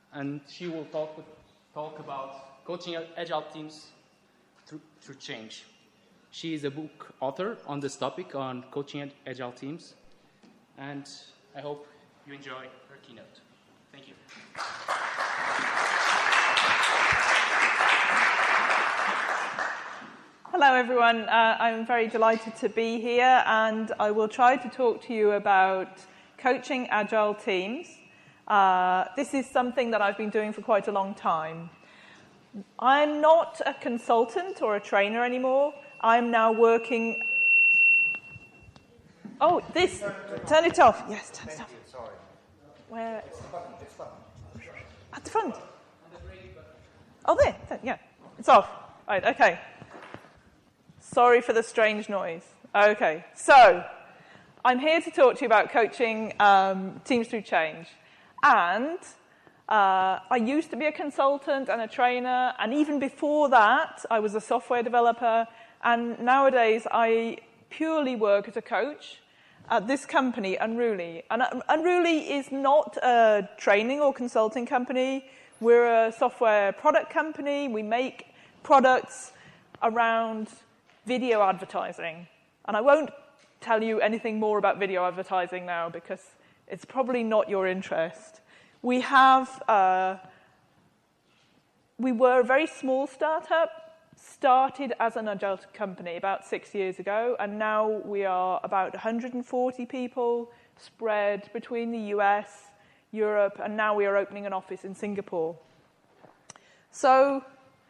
and she will talk about coaching agile teams through change. She is a book author on this topic on coaching agile teams, and I hope you enjoy her keynote. Thank you. Hello, everyone. I'm very delighted to be here, and I will try to talk to you about coaching agile teams. This is something that I've been doing for quite a long time. I'm not a consultant or a trainer anymore. I'm now working... Oh, this! Turn it off. Yes, turn it off. Sorry. Where? It's the button. At the front. Oh, there. Yeah. It's off. Right, okay. Sorry for the strange noise. Okay, so I'm here to talk to you about coaching teams through change. And I used to be a consultant and a trainer, and even before that, I was a software developer. And nowadays, I purely work as a coach at this company, Unruly. And Unruly is not a training or consulting company. We're a software product company. We make products around video advertising. And I won't tell you anything more about video advertising now because it's probably not your interest. We were a very small startup, started as an agile company about 6 years ago, and now we are about 140 people spread between the US, Europe, and now we are opening an office in Singapore. So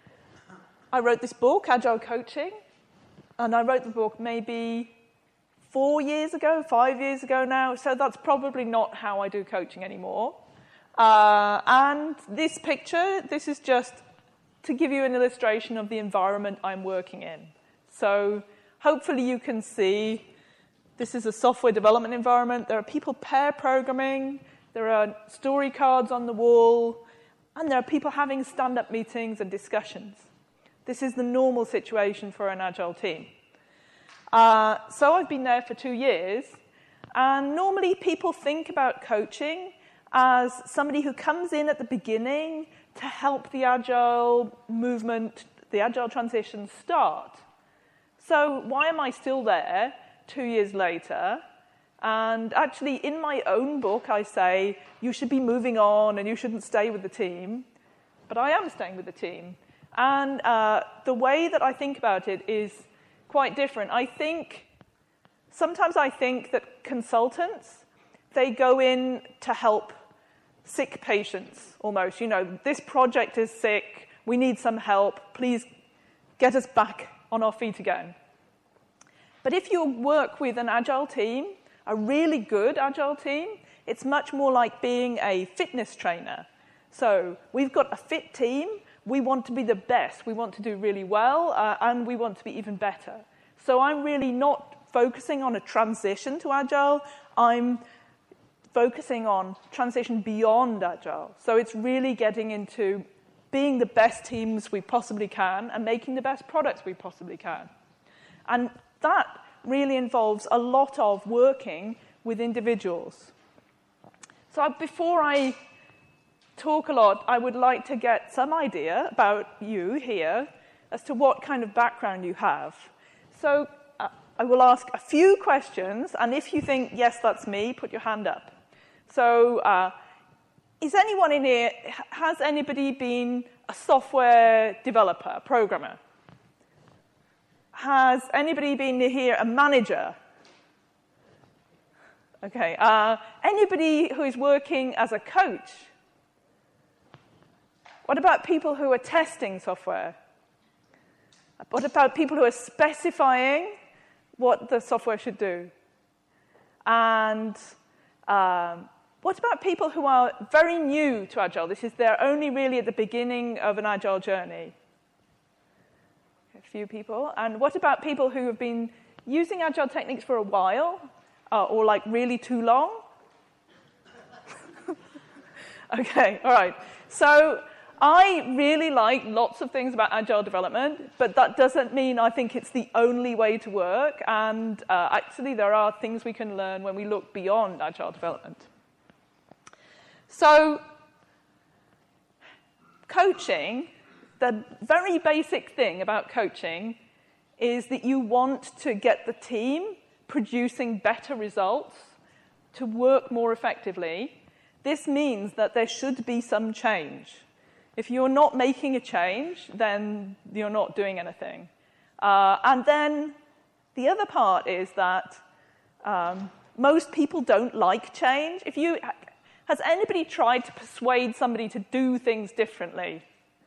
I wrote this book, Agile Coaching, and I wrote the book maybe 4 years ago, 5 years ago now, so that's probably not how I do coaching anymore. And this picture, this is just to give you an illustration of the environment I'm working in. So hopefully you can see this is a software development environment. There are people pair programming, there are story cards on the wall, and there are people having stand-up meetings and discussions. This is the normal situation for an agile team. So I've been there for 2 years, and normally people think about coaching as somebody who comes in at the beginning to help the agile movement, the agile transition start. So why am I still there 2 years later? And actually, in my own book, I say you should be moving on and you shouldn't stay with the team. But I am staying with the team. And the way that I think about it is quite different. Sometimes I think that consultants, they go in to help sick patients, almost. You know, this project is sick, we need some help, please get us back on our feet again. But if you work with an agile team, a really good agile team, it's much more like being a fitness trainer. So we've got a fit team, we want to be the best, we want to do really well, and we want to be even better. So I'm really not focusing on a transition to agile, I'm focusing on transition beyond agile. So it's really getting into being the best teams we possibly can and making the best products we possibly can. And that really involves a lot of working with individuals. So before I talk a lot, I would like to get some idea about you here as to what kind of background you have. So I will ask a few questions, and if you think, yes, that's me, put your hand up. So is anyone in here, has anybody been a software developer, a programmer? Has anybody been here a manager? Okay. Anybody who is working as a coach? What about people who are testing software? What about people who are specifying what the software should do? And what about people who are very new to Agile? They're only really at the beginning of an Agile journey. A few people. And what about people who have been using Agile techniques for a while, or like really too long? Okay, all right. So I really like lots of things about Agile development, but that doesn't mean I think it's the only way to work. And actually, there are things we can learn when we look beyond Agile development. So coaching, the very basic thing about coaching is that you want to get the team producing better results to work more effectively. This means that there should be some change. If you're not making a change, then you're not doing anything. And then the other part is that most people don't like change. Has anybody tried to persuade somebody to do things differently?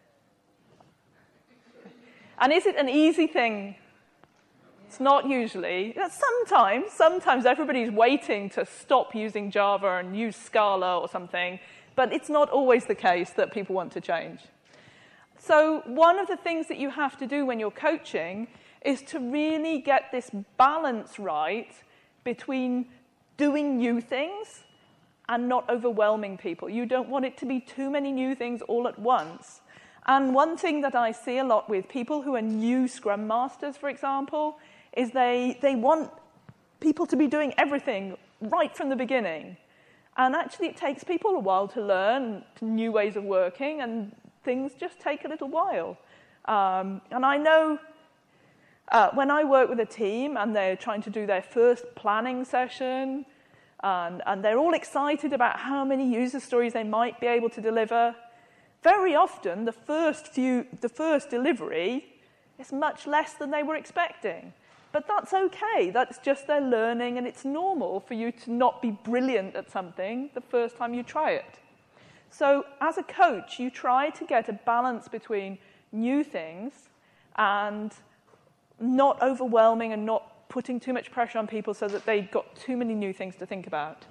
And is it an easy thing? It's not usually. Sometimes everybody's waiting to stop using Java and use Scala or something, but it's not always the case that people want to change. So one of the things that you have to do when you're coaching is to really get this balance right between doing new things and not overwhelming people. You don't want it to be too many new things all at once. And one thing that I see a lot with people who are new Scrum Masters, for example, is they want people to be doing everything right from the beginning. And actually it takes people a while to learn new ways of working, and things just take a little while. And I know when I work with a team and they're trying to do their first planning session, and they're all excited about how many user stories they might be able to deliver, very often the first delivery is much less than they were expecting. But that's okay. That's just their learning, and it's normal for you to not be brilliant at something the first time you try it. So as a coach, you try to get a balance between new things and not overwhelming and not putting too much pressure on people so that they've got too many new things to think about.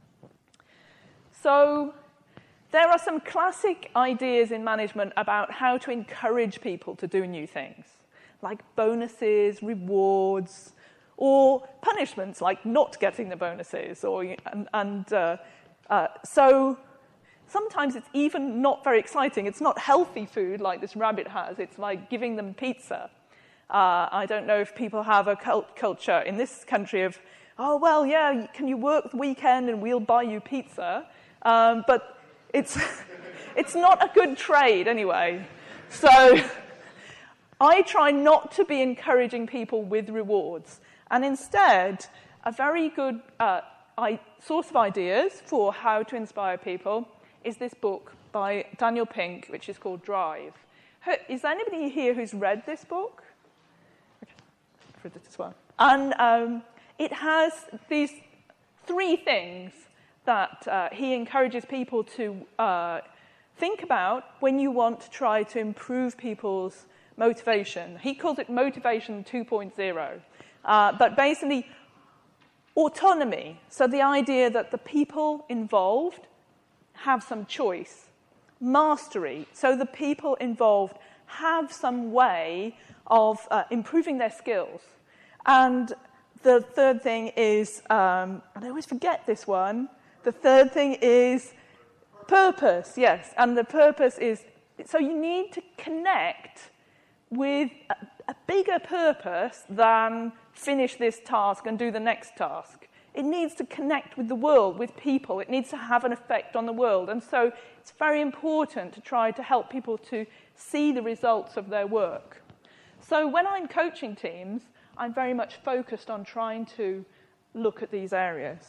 So there are some classic ideas in management about how to encourage people to do new things, like bonuses, rewards, or punishments, like not getting the bonuses. So sometimes it's even not very exciting. It's not healthy food like this rabbit has. It's like giving them pizza. I don't know if people have a culture in this country of, oh, well, yeah, can you work the weekend and we'll buy you pizza? But it's not a good trade anyway. So I try not to be encouraging people with rewards. And instead, a very good source of ideas for how to inspire people is this book by Daniel Pink, which is called Drive. Is there anybody here who's read this book? Okay, I've read it as well. And it has these 3 things that he encourages people to think about when you want to try to improve people's motivation. He calls it motivation 2.0. But basically, autonomy. So the idea that the people involved have some choice. Mastery. So the people involved have some way of improving their skills. And the third thing is, and I always forget this one, the third thing is purpose, yes. And the purpose is, so you need to connect with a bigger purpose than finish this task and do the next task. It needs to connect with the world, with people. It needs to have an effect on the world. And so it's very important to try to help people to see the results of their work. So when I'm coaching teams, I'm very much focused on trying to look at these areas.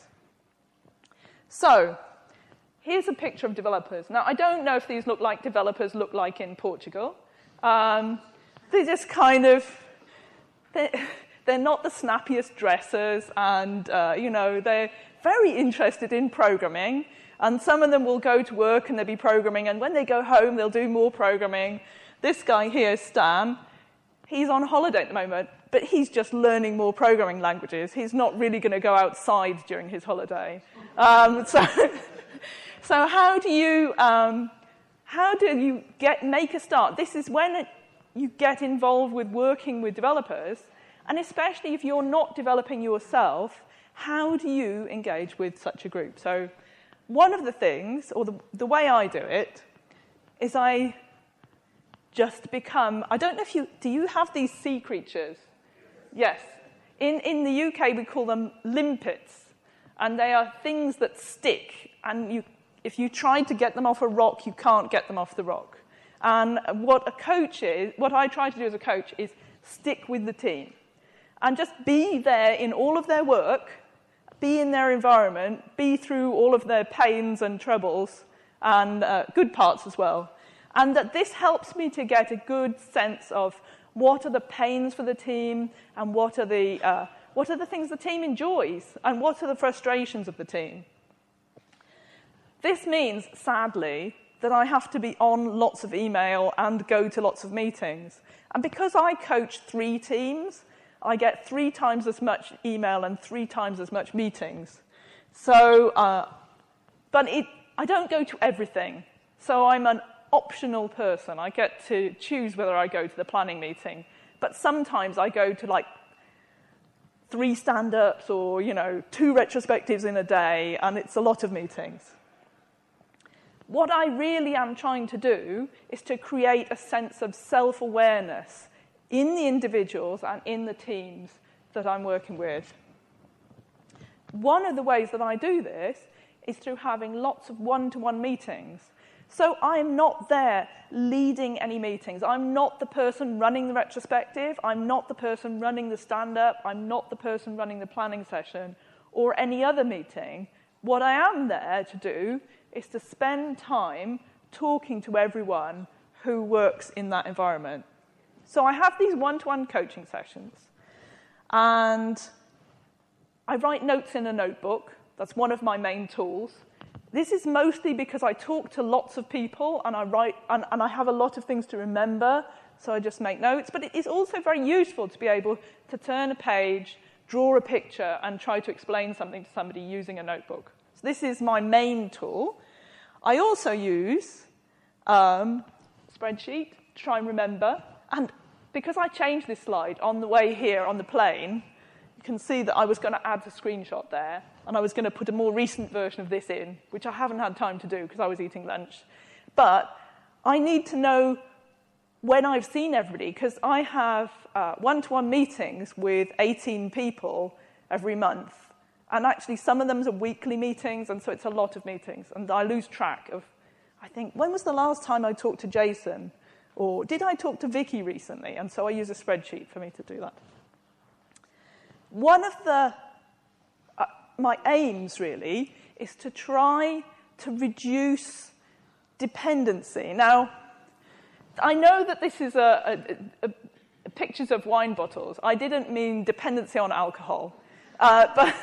So here's a picture of developers. Now, I don't know if these look like developers look like in Portugal. They're just kind of, they're not the snappiest dressers, and, they're very interested in programming. And some of them will go to work and they'll be programming, and when they go home, they'll do more programming. This guy here, Stan, he's on holiday at the moment, but he's just learning more programming languages. He's not really going to go outside during his holiday. So how do you make a start? This is when you get involved with working with developers, and especially if you're not developing yourself, how do you engage with such a group? So one of the things, or the way I do it, is I just become, I don't know if do you have these sea creatures? Yes. In the UK, we call them limpets, and they are things that stick, and if you try to get them off a rock, you can't get them off the rock. And what I try to do as a coach is stick with the team and just be there in all of their work, be in their environment, be through all of their pains and troubles and good parts as well. And that this helps me to get a good sense of what are the pains for the team and what are the things the team enjoys and what are the frustrations of the team. This means, sadly, that I have to be on lots of email and go to lots of meetings. And because I coach 3 teams, I get 3 times as much email and 3 times as much meetings. So, but I don't go to everything. So I'm an optional person. I get to choose whether I go to the planning meeting. But sometimes I go to like 3 stand-ups or, 2 retrospectives in a day, and it's a lot of meetings. What I really am trying to do is to create a sense of self-awareness in the individuals and in the teams that I'm working with. One of the ways that I do this is through having lots of one-to-one meetings. So I'm not there leading any meetings. I'm not the person running the retrospective. I'm not the person running the stand-up. I'm not the person running the planning session or any other meeting. What I am there to do is to spend time talking to everyone who works in that environment. So I have these one-to-one coaching sessions, and I write notes in a notebook. That's one of my main tools. This is mostly because I talk to lots of people, and I write, and I have a lot of things to remember, so I just make notes. But it is also very useful to be able to turn a page, draw a picture, and try to explain something to somebody using a notebook. So this is my main tool. I also use spreadsheet to try and remember. And because I changed this slide on the way here on the plane, you can see that I was going to add a screenshot there, and I was going to put a more recent version of this in, which I haven't had time to do because I was eating lunch. But I need to know when I've seen everybody, because I have one-to-one meetings with 18 people every month. And actually, some of them are weekly meetings, and so it's a lot of meetings. And I lose track of, I think, when was the last time I talked to Jason? Or did I talk to Vicky recently? And so I use a spreadsheet for me to do that. One of my aims, really, is to try to reduce dependency. Now, I know that this is pictures of wine bottles. I didn't mean dependency on alcohol. But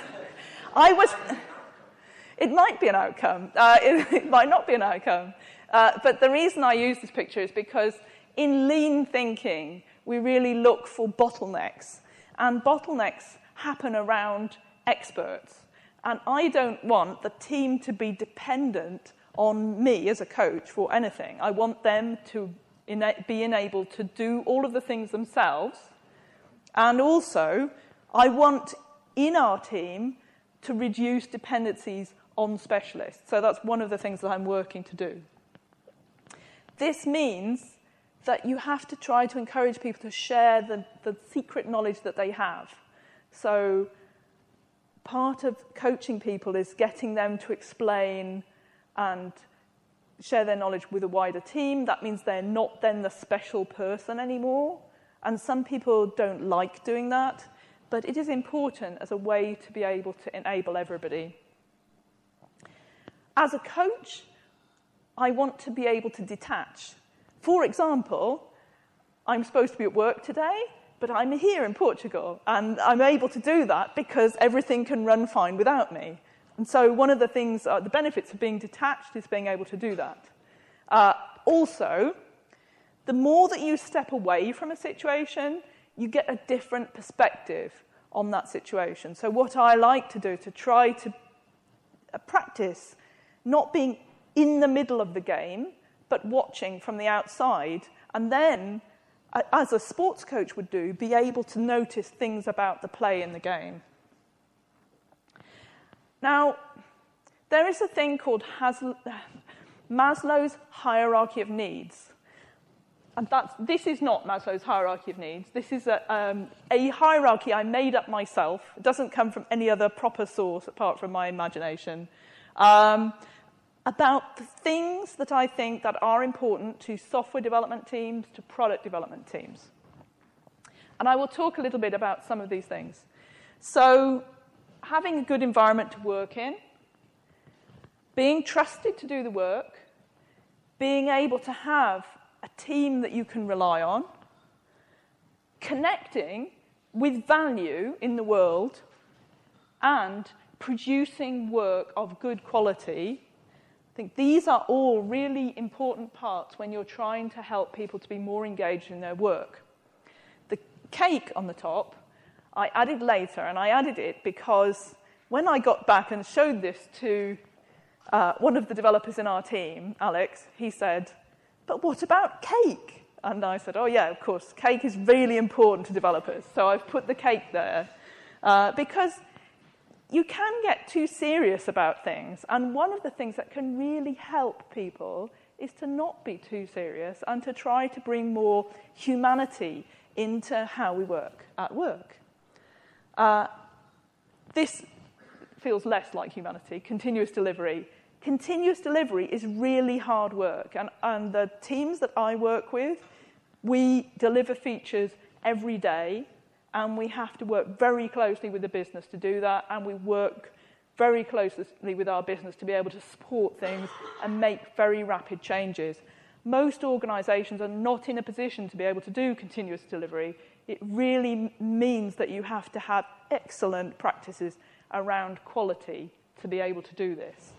it might be an outcome. It might not be an outcome. But the reason I use this picture is because in lean thinking, we really look for bottlenecks. And bottlenecks happen around experts. And I don't want the team to be dependent on me as a coach for anything. I want them to be enabled to do all of the things themselves. And also, I want in our team to reduce dependencies on specialists. So that's one of the things that I'm working to do. This means that you have to try to encourage people to share the secret knowledge that they have. So part of coaching people is getting them to explain and share their knowledge with a wider team. That means they're not then the special person anymore. And some people don't like doing that. But it is important as a way to be able to enable everybody. As a coach, I want to be able to detach. For example, I'm supposed to be at work today, but I'm here in Portugal, and I'm able to do that because everything can run fine without me. And so one of the things, the benefits of being detached is being able to do that. Also, the more that you step away from a situation, you get a different perspective on that situation. So what I like to do to try to practice not being in the middle of the game, but watching from the outside, and then, as a sports coach would do, be able to notice things about the play in the game. Now, there is a thing called Maslow's hierarchy of needs. And this is not Maslow's hierarchy of needs. This is a hierarchy I made up myself. It doesn't come from any other proper source apart from my imagination. about the things that I think that are important to software development teams, to product development teams. And I will talk a little bit about some of these things. So, having a good environment to work in, being trusted to do the work, being able to have a team that you can rely on, connecting with value in the world, and producing work of good quality. I think these are all really important parts when you're trying to help people to be more engaged in their work. The cake on the top, I added later, and I added it because when I got back and showed this to one of the developers in our team, Alex, he said, "But what about cake?" And I said, "Oh yeah, of course, cake is really important to developers." So I've put the cake there because you can get too serious about things. And one of the things that can really help people is to not be too serious and to try to bring more humanity into how we work at work. This feels less like humanity, continuous delivery. Continuous delivery is really hard work. And the teams that I work with, we deliver features every day, and we have to work very closely with the business to do that, and we work very closely with our business to be able to support things and make very rapid changes. Most organizations are not in a position to be able to do continuous delivery. It really means that you have to have excellent practices around quality to be able to do this.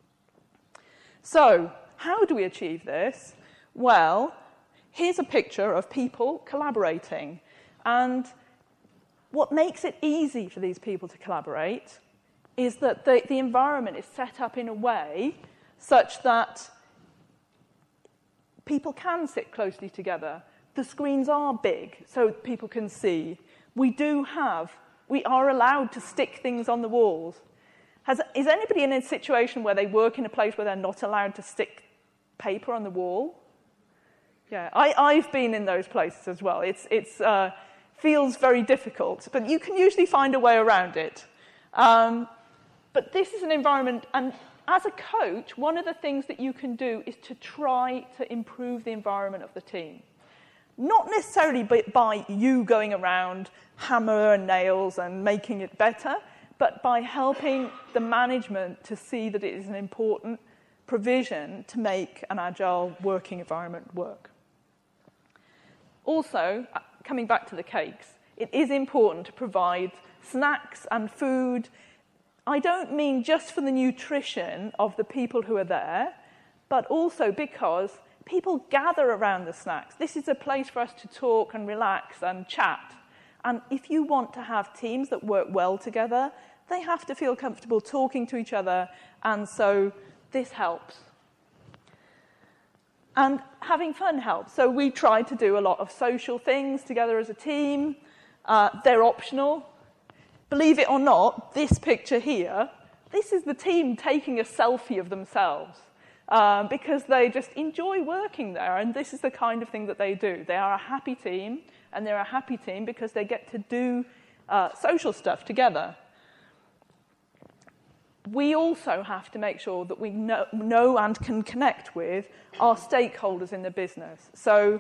So, how do we achieve this? Well, here's a picture of people collaborating. And what makes it easy for these people to collaborate is that the environment is set up in a way such that people can sit closely together. The screens are big, so people can see. We are allowed to stick things on the walls. Is anybody in a situation where they work in a place where they're not allowed to stick paper on the wall? Yeah, I've been in those places as well. It feels very difficult, but you can usually find a way around it. But this is an environment, and as a coach, one of the things that you can do is to try to improve the environment of the team. Not necessarily by you going around hammer and nails and making it better, but by helping the management to see that it is an important provision to make an agile working environment work. Also, coming back to the cakes, it is important to provide snacks and food. I don't mean just for the nutrition of the people who are there, but also because people gather around the snacks. This is a place for us to talk and relax and chat. And if you want to have teams that work well together, they have to feel comfortable talking to each other, and so this helps. And having fun helps. So we try to do a lot of social things together as a team. They're optional. Believe it or not, this picture here, this is the team taking a selfie of themselves because they just enjoy working there, and this is the kind of thing that they do. They are a happy team, and they're a happy team because they get to do social stuff together. We also have to make sure that we know and can connect with our stakeholders in the business. So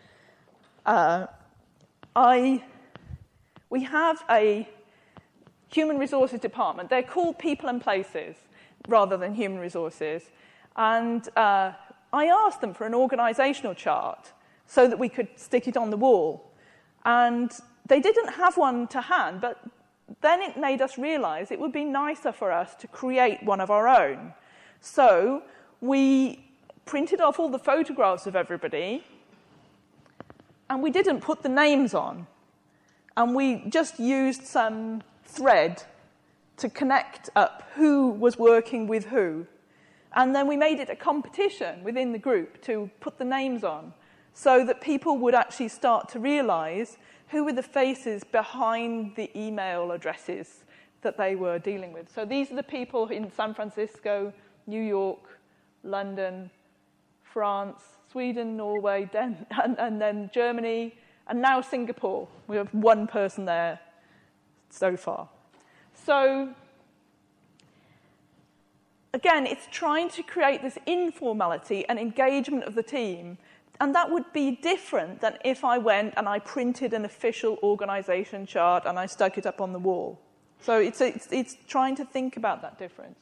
we have a human resources department. They're called people and places rather than human resources. And I asked them for an organizational chart so that we could stick it on the wall. And they didn't have one to hand, but then it made us realize it would be nicer for us to create one of our own. So we printed off all the photographs of everybody, and we didn't put the names on. And we just used some thread to connect up who was working with who. And then we made it a competition within the group to put the names on so that people would actually start to realize who were the faces behind the email addresses that they were dealing with. So these are the people in San Francisco, New York, London, France, Sweden, Norway, and then Germany, and now Singapore. We have one person there so far. So again, it's trying to create this informality and engagement of the team. And that would be different than if I went and I printed an official organisation chart and I stuck it up on the wall. So it's trying to think about that difference.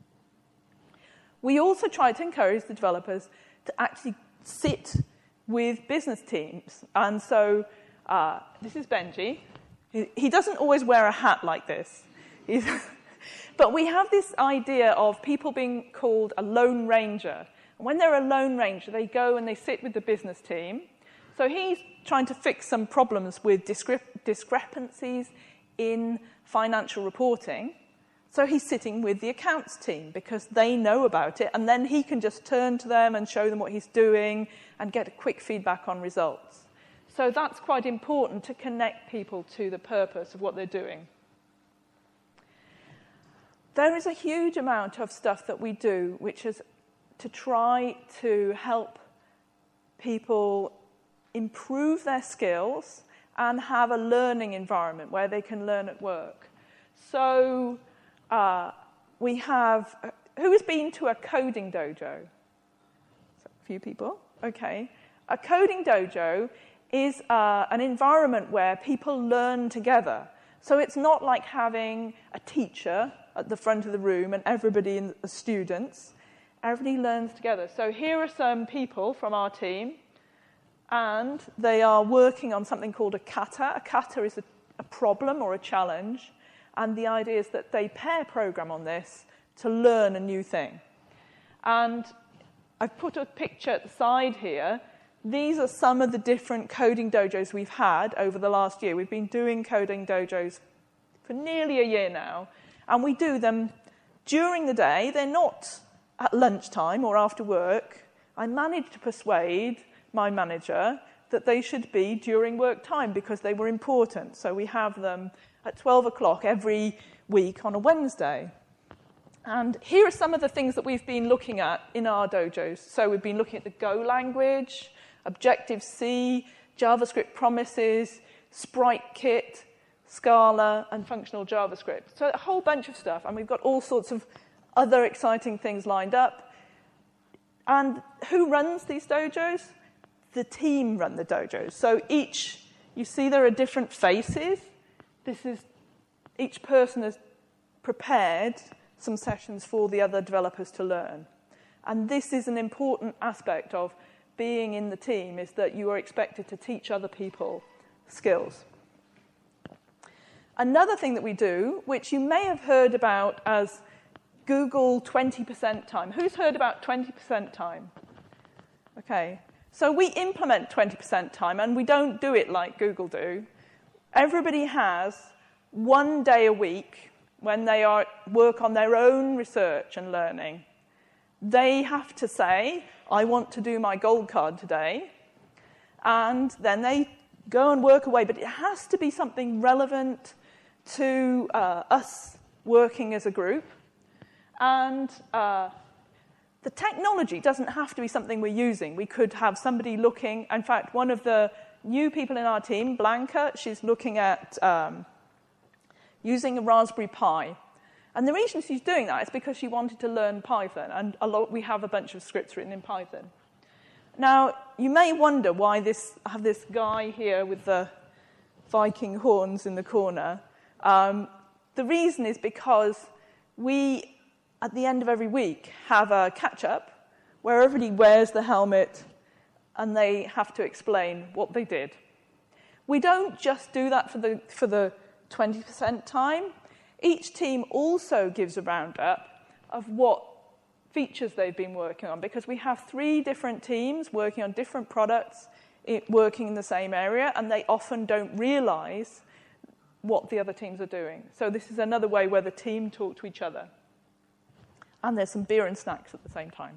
We also try to encourage the developers to actually sit with business teams. And so this is Benji. He doesn't always wear a hat like this. But we have this idea of people being called a lone ranger. And when they're a lone ranger, they go and they sit with the business team. So he's trying to fix some problems with discrepancies in financial reporting. So he's sitting with the accounts team because they know about it, and then he can just turn to them and show them what he's doing and get a quick feedback on results. So that's quite important to connect people to the purpose of what they're doing. There is a huge amount of stuff that we do which is to try to help people improve their skills and have a learning environment where they can learn at work. So we have, who has been to a coding dojo? A few people, okay. A coding dojo is an environment where people learn together. So it's not like having a teacher at the front of the room and everybody in the students. Everybody learns together. So here are some people from our team, and they are working on something called a kata. A kata is a problem or a challenge, and the idea is that they pair program on this to learn a new thing. And I've put a picture at the side here. These are some of the different coding dojos we've had over the last year. We've been doing coding dojos for nearly a year now, and we do them during the day. They're not at lunchtime or after work. I managed to persuade my manager that they should be during work time because they were important. So we have them at 12 o'clock every week on a Wednesday. And here are some of the things that we've been looking at in our dojos. So we've been looking at the Go language, Objective-C, JavaScript promises, SpriteKit, Scala, and functional JavaScript. So a whole bunch of stuff. And we've got all sorts of other exciting things lined up. And who runs these dojos? The team run the dojos. So you see there are different faces. Each person has prepared some sessions for the other developers to learn. And this is an important aspect of being in the team, is that you are expected to teach other people skills. Another thing that we do, which you may have heard about as Google 20% time. Who's heard about 20% time? Okay. So we implement 20% time, and we don't do it like Google do. Everybody has 1 day a week when they work on their own research and learning. They have to say, I want to do my gold card today, and then they go and work away. But it has to be something relevant to us working as a group. And the technology doesn't have to be something we're using. We could have somebody looking. In fact, one of the new people in our team, Blanca, she's looking at using a Raspberry Pi. And the reason she's doing that is because she wanted to learn Python. And we have a bunch of scripts written in Python. Now, you may wonder why I have this guy here with the Viking horns in the corner. The reason is because we, at the end of every week, have a catch-up where everybody wears the helmet and they have to explain what they did. We don't just do that for the 20% time. Each team also gives a roundup of what features they've been working on, because we have 3 different teams working on different products, working in the same area, and they often don't realize what the other teams are doing. So this is another way where the team talk to each other. And there's some beer and snacks at the same time.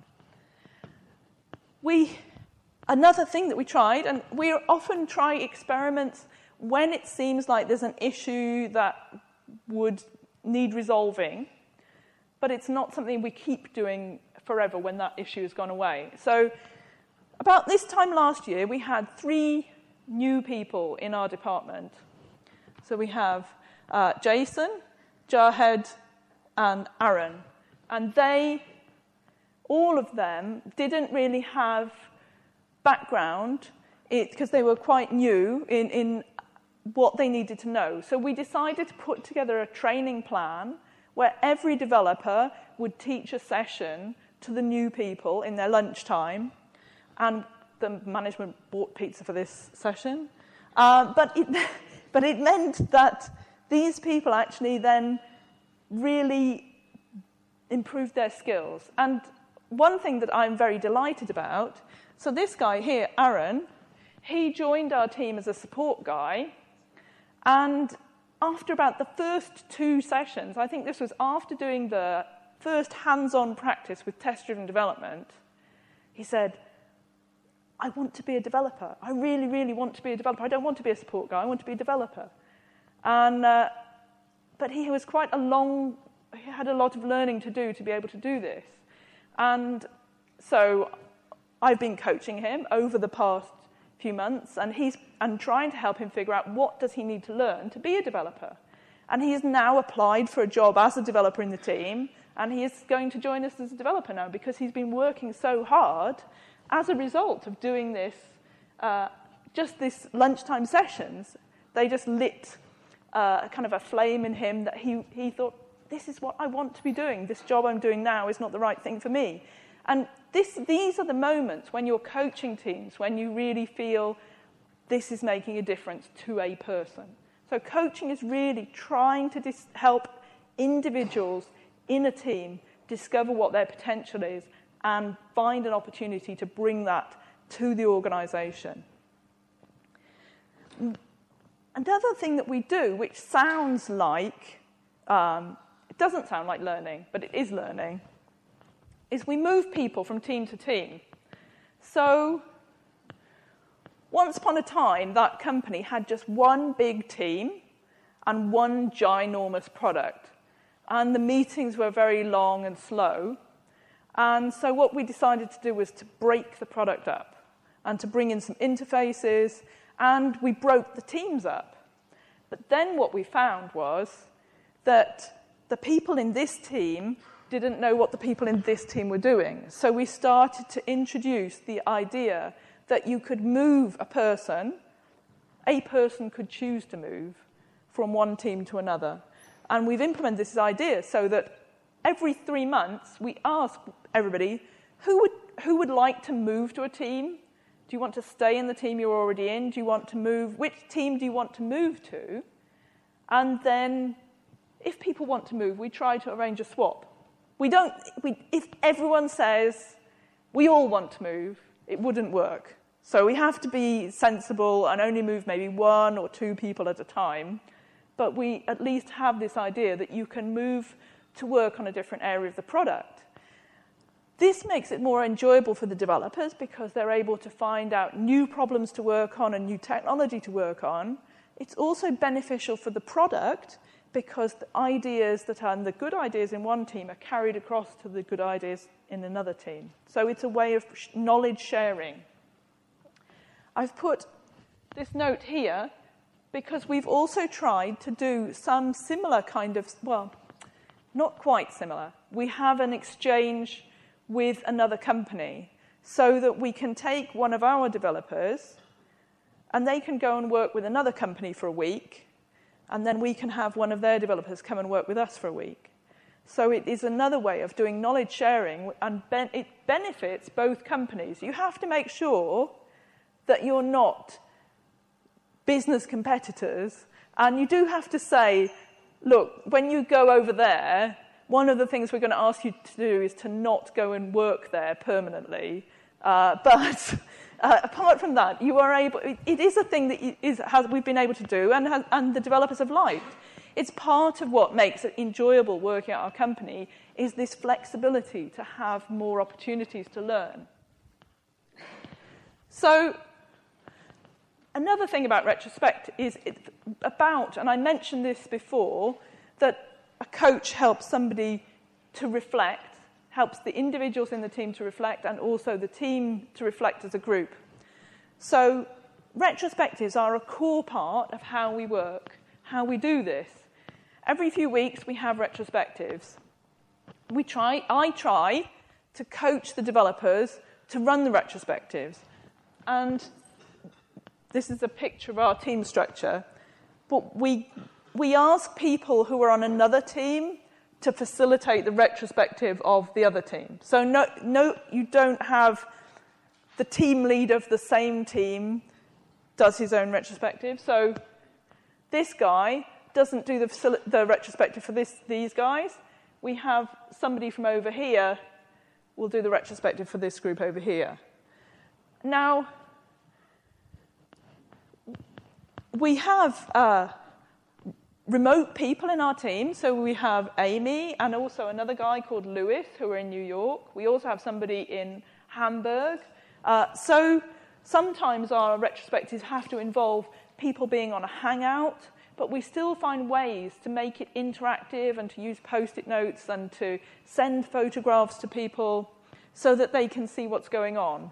Another thing that we tried, and we often try experiments when it seems like there's an issue that would need resolving, but it's not something we keep doing forever when that issue has gone away. So about this time last year, we had 3 new people in our department. So we have Jason, Jarhead, and Aaron. And all of them, didn't really have background because they were quite new in what they needed to know. So we decided to put together a training plan where every developer would teach a session to the new people in their lunchtime, and the management bought pizza for this session. But it meant that these people actually then really improved their skills. And one thing that I'm very delighted about, so this guy here, Aaron, he joined our team as a support guy, and after about the first 2 sessions, I think this was after doing the first hands-on practice with test-driven development, he said, I want to be a developer. I really, really want to be a developer. I don't want to be a support guy. I want to be a developer. And but he was he had a lot of learning to do to be able to do this. And so I've been coaching him over the past few months, and trying to help him figure out what does he need to learn to be a developer. And he has now applied for a job as a developer in the team, and he is going to join us as a developer now because he's been working so hard as a result of doing this, just this lunchtime sessions. They just lit kind of a flame in him that he thought, this is what I want to be doing. This job I'm doing now is not the right thing for me. And these are the moments when you're coaching teams, when you really feel this is making a difference to a person. So coaching is really trying to help individuals in a team discover what their potential is and find an opportunity to bring that to the organisation. Another thing that we do, which sounds like, it doesn't sound like learning, but it is learning, is we move people from team to team. So once upon a time, that company had just one big team and one ginormous product. And the meetings were very long and slow. And so what we decided to do was to break the product up and to bring in some interfaces, and we broke the teams up. But then what we found was that the people in this team didn't know what the people in this team were doing. So we started to introduce the idea that you could move a person could choose to move from one team to another. And we've implemented this idea so that every 3 months we ask everybody, who would like to move to a team? Do you want to stay in the team you're already in? Do you want to move? Which team do you want to move to? And then if people want to move, we try to arrange a swap. If everyone says, we all want to move, it wouldn't work. So we have to be sensible and only move maybe 1 or 2 people at a time. But we at least have this idea that you can move to work on a different area of the product. This makes it more enjoyable for the developers because they're able to find out new problems to work on and new technology to work on. It's also beneficial for the product because the ideas that are the good ideas in one team are carried across to the good ideas in another team. So it's a way of knowledge sharing. I've put this note here because we've also tried to do some similar kind of, well, not quite similar. We have an exchange with another company so that we can take one of our developers and they can go and work with another company for a week, and then we can have one of their developers come and work with us for a week. So it is another way of doing knowledge sharing, and it benefits both companies. You have to make sure that you're not business competitors, and you do have to say, look, when you go over there, one of the things we're going to ask you to do is to not go and work there permanently. But apart from that, you are able. It is a thing that we've been able to do, and the developers have liked. It's part of what makes it enjoyable working at our company is this flexibility to have more opportunities to learn. So another thing about retrospect is and I mentioned this before, that a coach helps somebody to reflect, helps the individuals in the team to reflect, and also the team to reflect as a group. So retrospectives are a core part of how we work, how we do this. Every few weeks we have retrospectives. I try to coach the developers to run the retrospectives. And this is a picture of our team structure. But we ask people who are on another team to facilitate the retrospective of the other team. So no, you don't have the team lead of the same team does his own retrospective. So this guy doesn't do the retrospective for these guys. We have somebody from over here will do the retrospective for this group over here. Now, we have remote people in our team. So we have Amy and also another guy called Lewis who are in New York. We also have somebody in Hamburg. So sometimes our retrospectives have to involve people being on a hangout, but we still find ways to make it interactive and to use post-it notes and to send photographs to people so that they can see what's going on.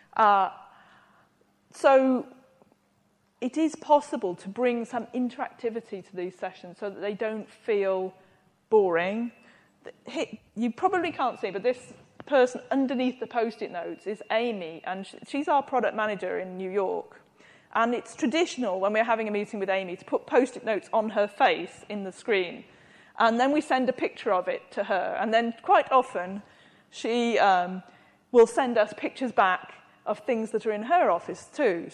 So it is possible to bring some interactivity to these sessions so that they don't feel boring. You probably can't see, but this person underneath the post-it notes is Amy, and she's our product manager in New York. And it's traditional when we're having a meeting with Amy to put post-it notes on her face in the screen. And then we send a picture of it to her. And then quite often she will send us pictures back of things that are in her office too.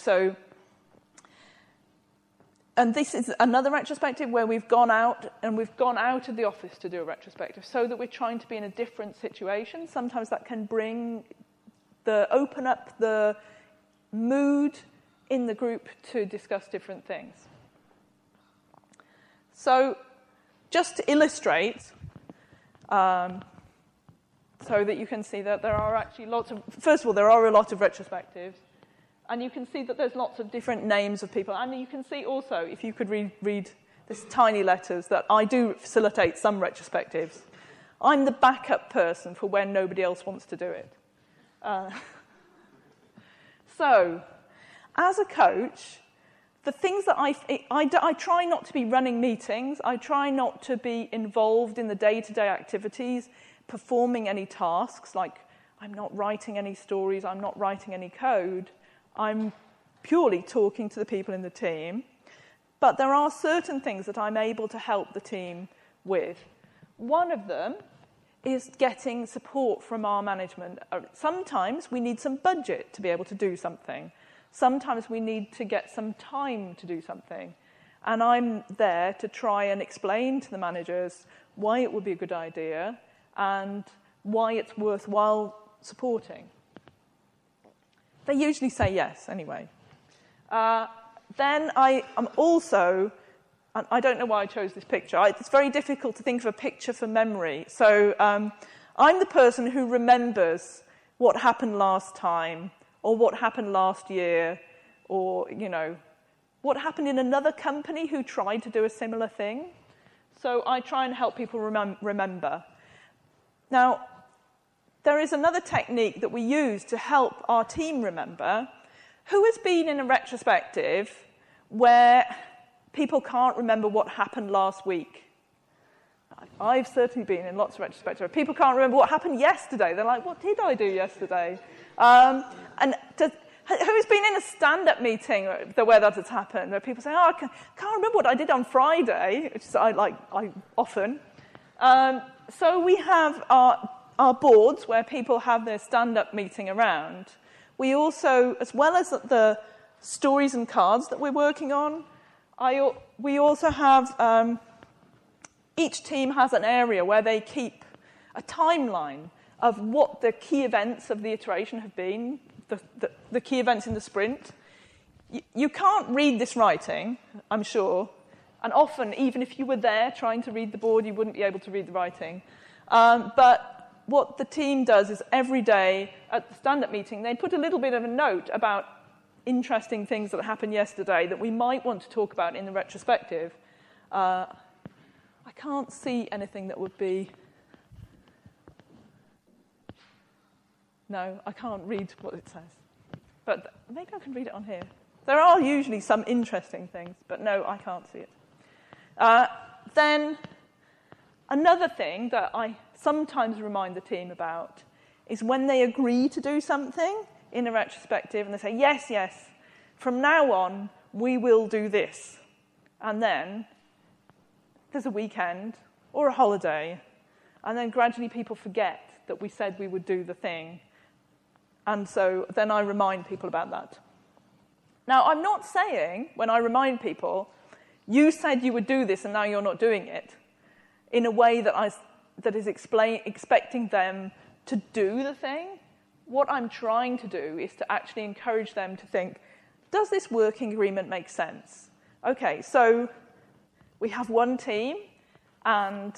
And this is another retrospective where we've gone out of the office to do a retrospective so that we're trying to be in a different situation. Sometimes that can open up the mood in the group to discuss different things. So just to illustrate, so that you can see that there are actually first of all, there are a lot of retrospectives. And you can see that there's lots of different names of people. And you can see also, if you could read this tiny letters, that I do facilitate some retrospectives. I'm the backup person for when nobody else wants to do it. So, as a coach, the things that I try not to be running meetings. I try not to be involved in the day-to-day activities, performing any tasks, like I'm not writing any stories, I'm not writing any code. I'm purely talking to the people in the team. But there are certain things that I'm able to help the team with. One of them is getting support from our management. Sometimes we need some budget to be able to do something. Sometimes we need to get some time to do something. And I'm there to try and explain to the managers why it would be a good idea and why it's worthwhile supporting. They usually say yes, anyway. Then I am also, and I don't know why I chose this picture. It's very difficult to think of a picture for memory. So I'm the person who remembers what happened last time, or what happened last year, or, what happened in another company who tried to do a similar thing. So I try and help people remember. Now, there is another technique that we use to help our team remember. Who has been in a retrospective where people can't remember what happened last week? I've certainly been in lots of retrospectives. People can't remember what happened yesterday. They're like, what did I do yesterday? Who's been in a stand-up meeting where that has happened? Where people say, I can't remember what I did on Friday, which is I often. So we have our boards where people have their stand-up meeting around. We also, as well as the stories and cards that we're working on, we also have, each team has an area where they keep a timeline of what the key events of the iteration have been, the key events in the sprint. You can't read this writing, I'm sure, and often, even if you were there trying to read the board, you wouldn't be able to read the writing. But what the team does is every day at the stand-up meeting, they put a little bit of a note about interesting things that happened yesterday that we might want to talk about in the retrospective. I can't see anything that would be... No, I can't read what it says. But maybe I can read it on here. There are usually some interesting things, but no, I can't see it. Then Another thing that I sometimes remind the team about is when they agree to do something in a retrospective and they say, yes, yes, from now on, we will do this. And then there's a weekend or a holiday, and then gradually people forget that we said we would do the thing. And so then I remind people about that. Now, I'm not saying, when I remind people, you said you would do this and now you're not doing it, in a way that is expecting them to do the thing. What I'm trying to do is to actually encourage them to think, does this working agreement make sense? Okay, so we have one team, and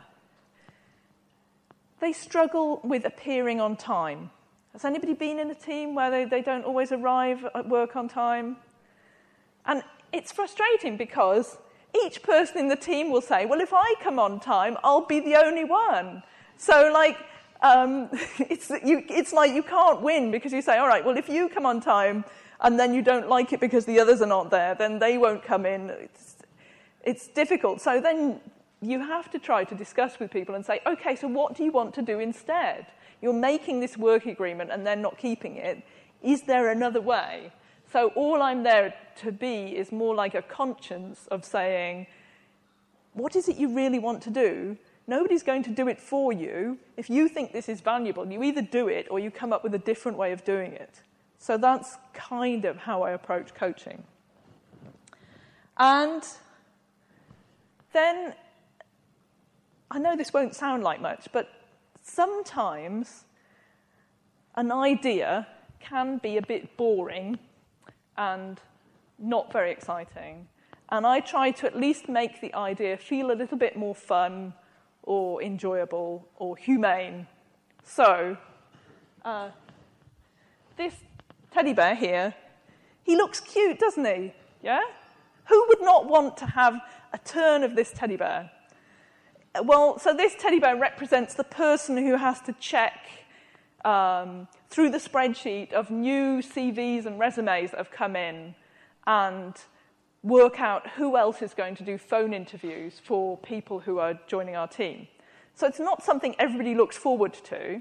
they struggle with appearing on time. Has anybody been in a team where they don't always arrive at work on time? And it's frustrating because each person in the team will say, well, if I come on time, I'll be the only one. So, it's like you can't win because you say, all right, well, if you come on time and then you don't like it because the others are not there, then they won't come in. It's difficult. So then you have to try to discuss with people and say, okay, so what do you want to do instead? You're making this work agreement and then not keeping it. Is there another way? So all I'm there to be is more like a conscience of saying, what is it you really want to do? Nobody's going to do it for you. If you think this is valuable, you either do it or you come up with a different way of doing it. So that's kind of how I approach coaching. And then, I know this won't sound like much, but sometimes an idea can be a bit boring and not very exciting. And I try to at least make the idea feel a little bit more fun or enjoyable or humane. So, this teddy bear here, he looks cute, doesn't he? Yeah? Who would not want to have a turn of this teddy bear? Well, so this teddy bear represents the person who has to check through the spreadsheet of new CVs and resumes that have come in and work out who else is going to do phone interviews for people who are joining our team. So it's not something everybody looks forward to.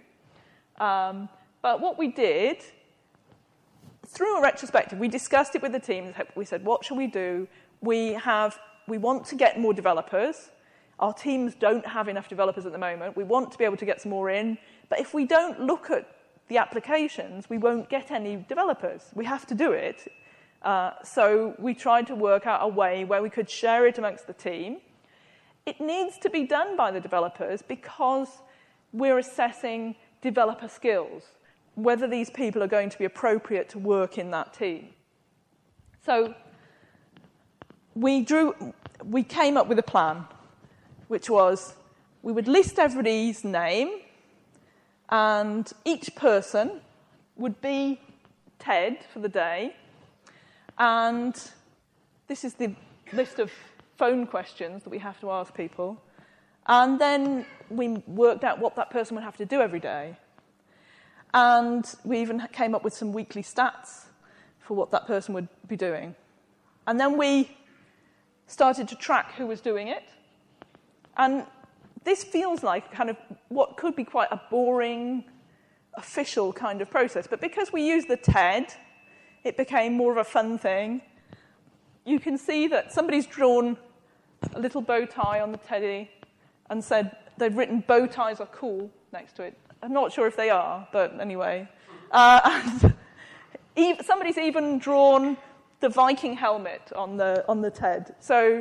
But what we did, through a retrospective, we discussed it with the team. We said, what shall we do? We want to get more developers. Our teams don't have enough developers at the moment. We want to be able to get some more in. But if we don't look at the applications, we won't get any developers. We have to do it. So we tried to work out a way where we could share it amongst the team. It needs to be done by the developers because we're assessing developer skills, whether these people are going to be appropriate to work in that team. So we came up with a plan, which was we would list everybody's name, and each person would be Ted for the day. And this is the list of phone questions that we have to ask people. And then we worked out what that person would have to do every day. And we even came up with some weekly stats for what that person would be doing. And then we started to track who was doing it. And this feels like kind of what could be quite a boring, official kind of process. But because we used the TED, it became more of a fun thing. You can see that somebody's drawn a little bow tie on the teddy and said they've written bow ties are cool next to it. I'm not sure if they are, but anyway. And somebody's even drawn the Viking helmet on the TED. So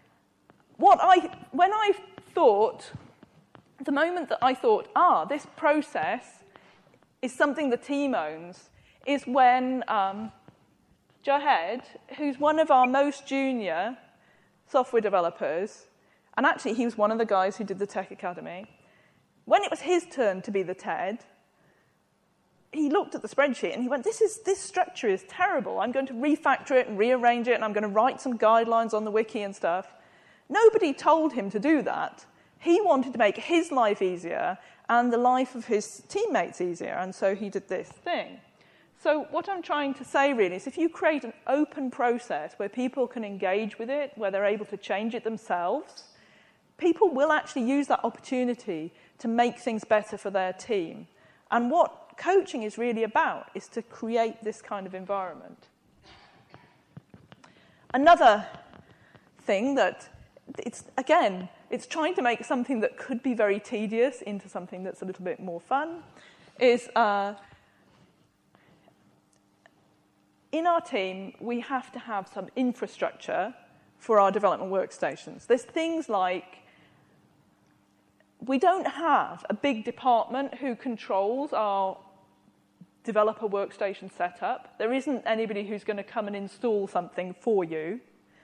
the moment that I thought, this process is something the team owns, is when Jahed, who's one of our most junior software developers, and actually he was one of the guys who did the Tech Academy, when it was his turn to be the TED, he looked at the spreadsheet and he went, this structure is terrible. I'm going to refactor it and rearrange it, and I'm going to write some guidelines on the wiki and stuff. Nobody told him to do that. He wanted to make his life easier and the life of his teammates easier, and so he did this thing. So what I'm trying to say really is if you create an open process where people can engage with it, where they're able to change it themselves, people will actually use that opportunity to make things better for their team. And what coaching is really about is to create this kind of environment. Another thing that it's trying to make something that could be very tedious into something that's a little bit more fun, is in our team, we have to have some infrastructure for our development workstations. There's things like we don't have a big department who controls our developer workstation setup. There isn't anybody who's going to come and install something for you.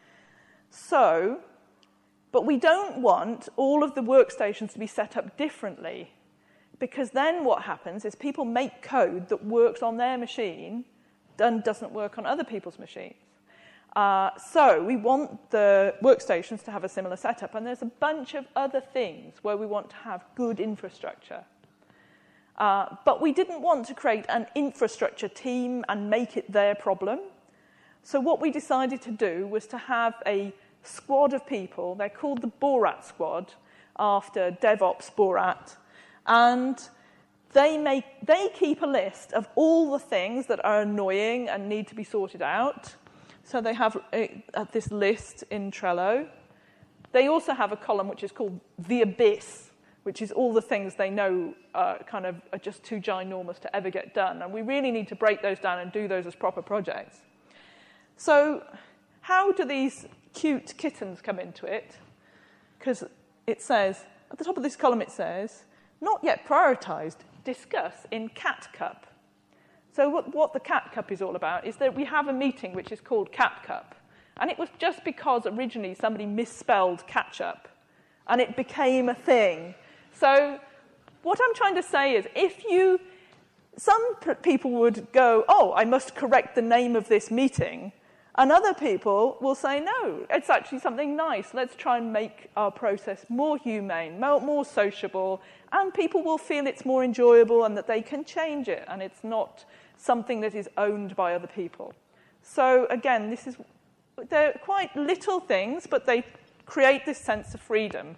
But we don't want all of the workstations to be set up differently, because then what happens is people make code that works on their machine and doesn't work on other people's machines. So we want the workstations to have a similar setup, and there's a bunch of other things where we want to have good infrastructure. But we didn't want to create an infrastructure team and make it their problem. So what we decided to do was to have a squad of people. They're called the Borat Squad, after DevOps Borat. And they keep a list of all the things that are annoying and need to be sorted out. So they have this list in Trello. They also have a column which is called The Abyss, which is all the things they know are just too ginormous to ever get done. And we really need to break those down and do those as proper projects. So how do these cute kittens come into it? Because it says, at the top of this column it says, not yet prioritized, discuss in Cat Cup. So what the Cat Cup is all about is that we have a meeting which is called Cat Cup. And it was just because originally somebody misspelled ketchup, and it became a thing. So what I'm trying to say is some people would go, oh, I must correct the name of this meeting. And other people will say, no, it's actually something nice. Let's try and make our process more humane, more sociable, and people will feel it's more enjoyable and that they can change it, and it's not something that is owned by other people. So again, they're quite little things, but they create this sense of freedom.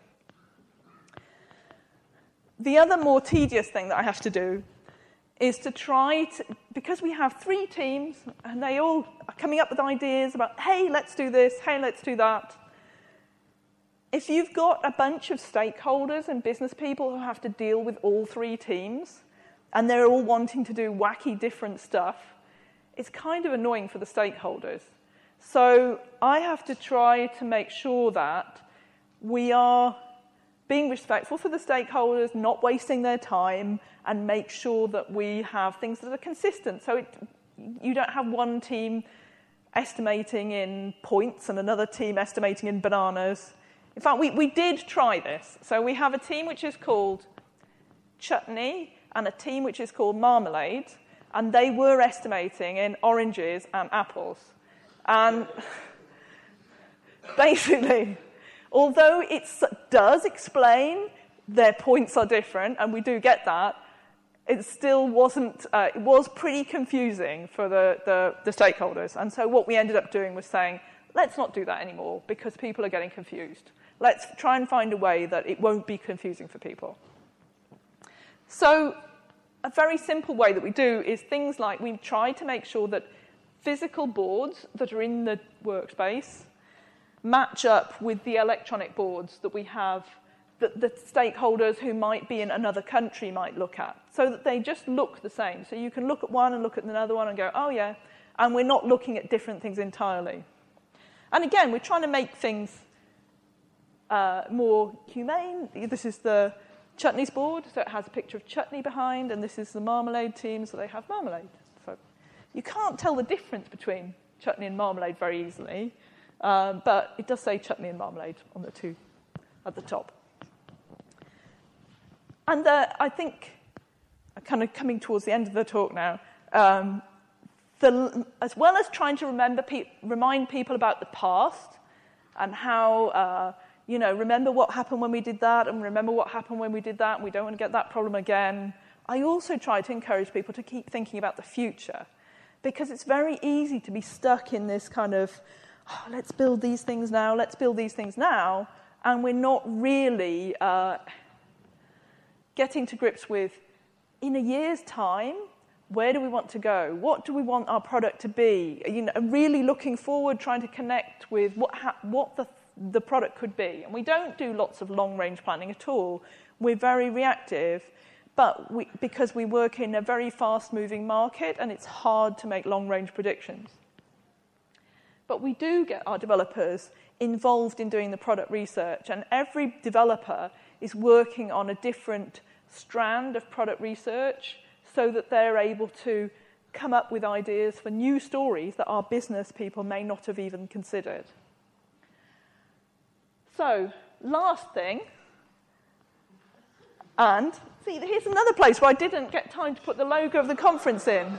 The other more tedious thing that I have to do is to try to, because we have 3 teams, and they all are coming up with ideas about, hey, let's do this, hey, let's do that. If you've got a bunch of stakeholders and business people who have to deal with all 3 teams, and they're all wanting to do wacky different stuff, it's kind of annoying for the stakeholders. So I have to try to make sure that we are being respectful for the stakeholders, not wasting their time, and make sure that we have things that are consistent. So you don't have one team estimating in points and another team estimating in bananas. In fact, we did try this. So we have a team which is called Chutney and a team which is called Marmalade, and they were estimating in oranges and apples. And basically, although it does explain their points are different, and we do get that, it still wasn't, it was pretty confusing for the stakeholders. And so what we ended up doing was saying, let's not do that anymore because people are getting confused. Let's try and find a way that it won't be confusing for people. So a very simple way that we do is things like we try to make sure that physical boards that are in the workspace match up with the electronic boards that we have that the stakeholders who might be in another country might look at, so that they just look the same. So you can look at one and look at another one and go, oh yeah, and we're not looking at different things entirely. And again, we're trying to make things more humane. This is the Chutney's board, so it has a picture of chutney behind, and this is the Marmalade team, so they have marmalade. So you can't tell the difference between chutney and marmalade very easily, but it does say chutney and marmalade on the 2 at the top. And I think, kind of coming towards the end of the talk now, as well as trying to remind people about the past and how, remember what happened when we did that, and remember what happened when we did that, and we don't want to get that problem again, I also try to encourage people to keep thinking about the future, because it's very easy to be stuck in this kind of, let's build these things now, and we're not really getting to grips with, in a year's time, where do we want to go? What do we want our product to be? Really looking forward, trying to connect with what the product could be. And we don't do lots of long-range planning at all. We're very reactive, but because we work in a very fast-moving market, and it's hard to make long-range predictions. But we do get our developers involved in doing the product research, and every developer is working on a different strand of product research so that they're able to come up with ideas for new stories that our business people may not have even considered. So, last thing, and see, here's another place where I didn't get time to put the logo of the conference in.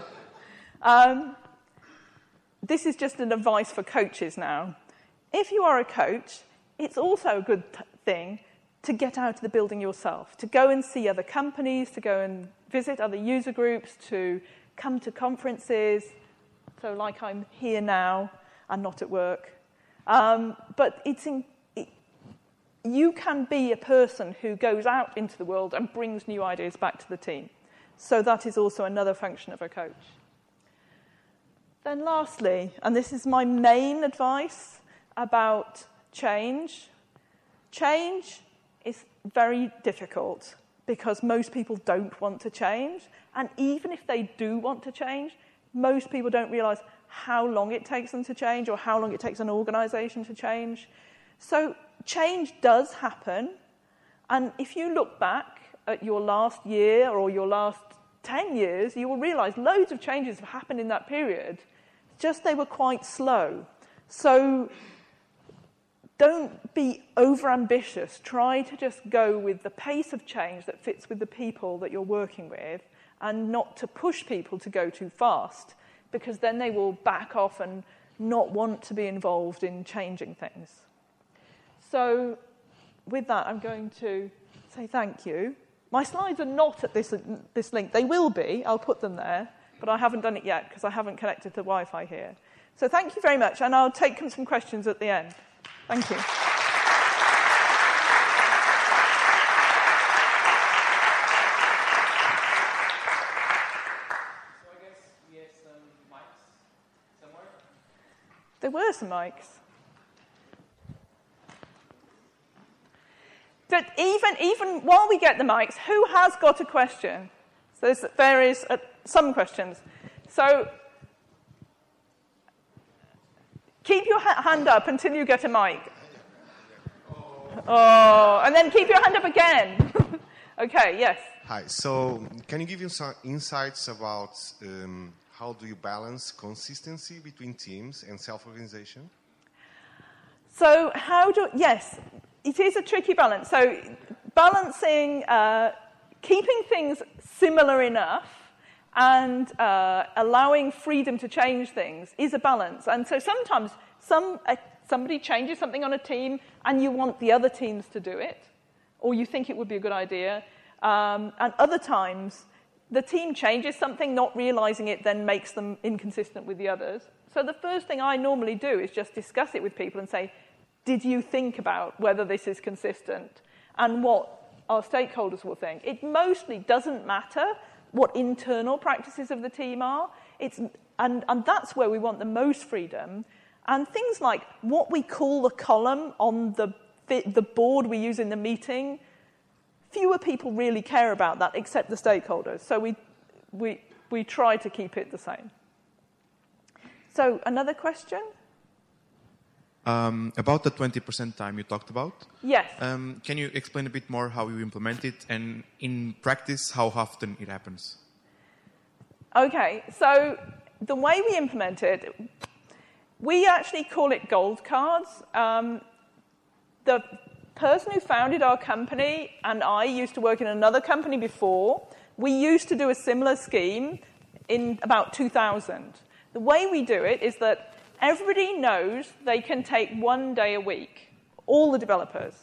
This is just an advice for coaches now. If you are a coach, it's also a good thing to get out of the building yourself, to go and see other companies, to go and visit other user groups, to come to conferences. So like I'm here now and not at work. But you can be a person who goes out into the world and brings new ideas back to the team. So that is also another function of a coach. Then lastly, and this is my main advice about change. Change is very difficult because most people don't want to change. And even if they do want to change, most people don't realize how long it takes them to change or how long it takes an organization to change. So change does happen. And if you look back at your last year or your last 10 years, you will realize loads of changes have happened in that period. Just they were quite slow. So don't be overambitious. Try to just go with the pace of change that fits with the people that you're working with, and not to push people to go too fast, because then they will back off and not want to be involved in changing things. So with that, I'm going to say thank you. My slides are not at this link. They will be. I'll put them there. But I haven't done it yet because I haven't connected to Wi-Fi here. So thank you very much, and I'll take some questions at the end. Thank you. So I guess we have some mics somewhere. There were some mics. But even while we get the mics, who has got a question? So there is some questions. So keep your hand up until you get a mic. Oh, and then keep your hand up again. Okay, yes. Hi. So can you give you some insights about how do you balance consistency between teams and self-organization? So yes, it is a tricky balance. So balancing, keeping things similar enough and allowing freedom to change things is a balance. And so sometimes somebody changes something on a team and you want the other teams to do it, or you think it would be a good idea. And other times, the team changes something, not realizing it then makes them inconsistent with the others. So the first thing I normally do is just discuss it with people and say, did you think about whether this is consistent and what our stakeholders will think? It mostly doesn't matter what internal practices of the team are. And that's where we want the most freedom. And things like what we call the column on the board we use in the meeting, fewer people really care about that except the stakeholders. So we try to keep it the same. So another question? About the 20% time you talked about. Yes. Can you explain a bit more how you implement it, and in practice, how often it happens? Okay, so the way we implement it, we actually call it gold cards. The person who founded our company and I used to work in another company before. We used to do a similar scheme in about 2000. The way we do it is that everybody knows they can take 1 day a week, all the developers.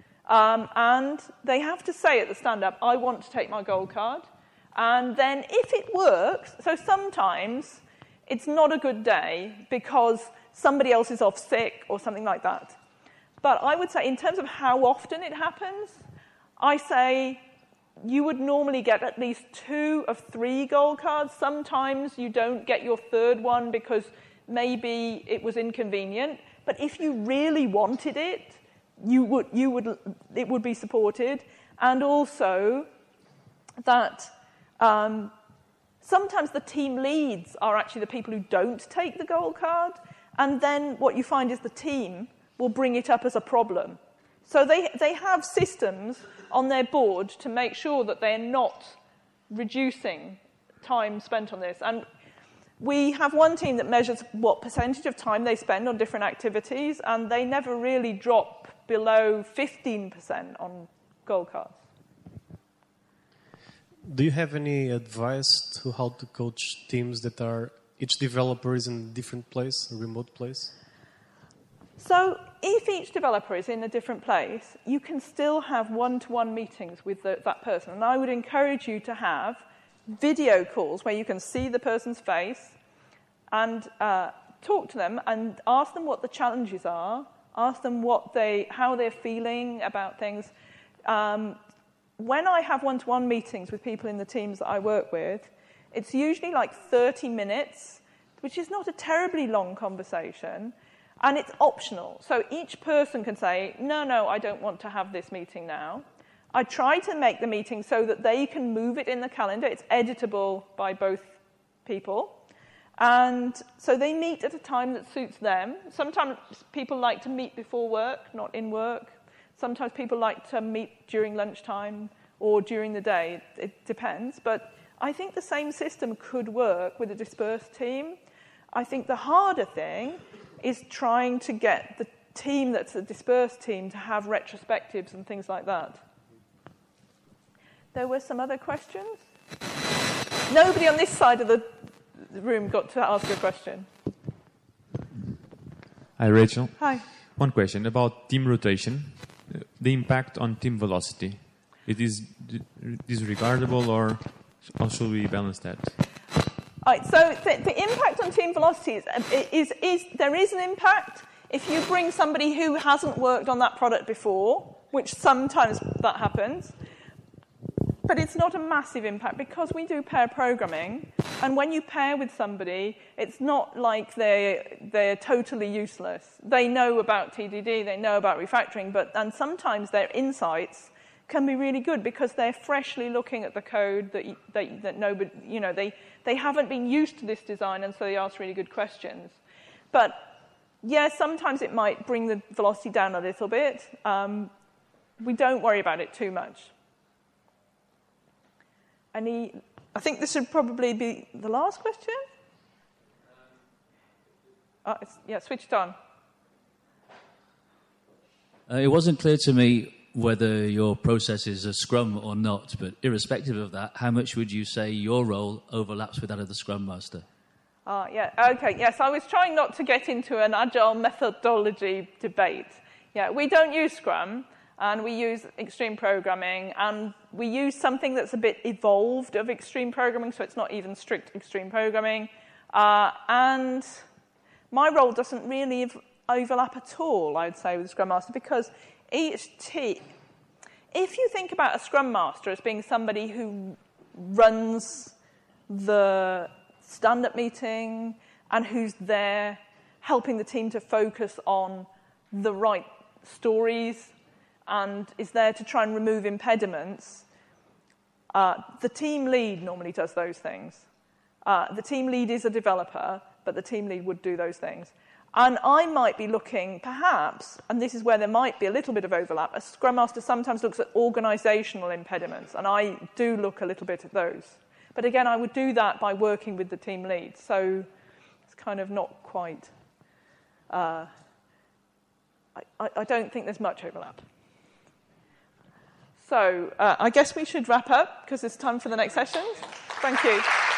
And they have to say at the stand-up, I want to take my gold card. And then if it works, so sometimes it's not a good day because somebody else is off sick or something like that. But I would say in terms of how often it happens, I say you would normally get at least 2 of 3 gold cards. Sometimes you don't get your third one because maybe it was inconvenient. But if you really wanted it, it would be supported. And also that sometimes the team leads are actually the people who don't take the gold card. And then what you find is the team will bring it up as a problem. So they have systems on their board to make sure that they're not reducing time spent on this. And we have one team that measures what percentage of time they spend on different activities, and they never really drop below 15% on gold cards. Do you have any advice to how to coach teams that are each developer is in a different place, a remote place? So if each developer is in a different place, you can still have one-to-one meetings with that person. And I would encourage you to have video calls where you can see the person's face and talk to them and ask them what the challenges are, ask them how they're feeling about things. When I have one-to-one meetings with people in the teams that I work with, it's usually like 30 minutes, which is not a terribly long conversation, and it's optional. So each person can say, no, I don't want to have this meeting now. I try to make the meeting so that they can move it in the calendar. It's editable by both people. And so they meet at a time that suits them. Sometimes people like to meet before work, not in work. Sometimes people like to meet during lunchtime or during the day. It depends. But I think the same system could work with a dispersed team. I think the harder thing is trying to get the team that's a dispersed team to have retrospectives and things like that. There were some other questions? Nobody on this side of the room got to ask a question. Hi, Rachel. Hi. One question about team rotation. The impact on team velocity. It is disregardable, or how should we balance that? All right, so the impact on team velocity is there is an impact if you bring somebody who hasn't worked on that product before, which sometimes that happens. But it's not a massive impact because we do pair programming, and when you pair with somebody, it's not like they're totally useless. They know about TDD, they know about refactoring, and sometimes their insights can be really good because they're freshly looking at the code that nobody, they haven't been used to this design, and so they ask really good questions. But yeah, sometimes it might bring the velocity down a little bit. We don't worry about it too much. I think this should probably be the last question. Switch it on. It wasn't clear to me whether your process is a Scrum or not, but irrespective of that, how much would you say your role overlaps with that of the Scrum Master? Yes, I was trying not to get into an agile methodology debate. Yeah, we don't use Scrum, and we use extreme programming, and we use something that's a bit evolved of extreme programming, so it's not even strict extreme programming. And my role doesn't really overlap at all, I would say, with the Scrum Master, because each team, if you think about a Scrum Master as being somebody who runs the stand-up meeting and who's there helping the team to focus on the right stories and is there to try and remove impediments, the team lead normally does those things. The team lead is a developer, but the team lead would do those things. And I might be looking, perhaps, and this is where there might be a little bit of overlap, a Scrum Master sometimes looks at organizational impediments, and I do look a little bit at those. But again, I would do that by working with the team lead, so it's kind of not quite... I don't think there's much overlap. So I guess we should wrap up, because it's time for the next session. Thank you.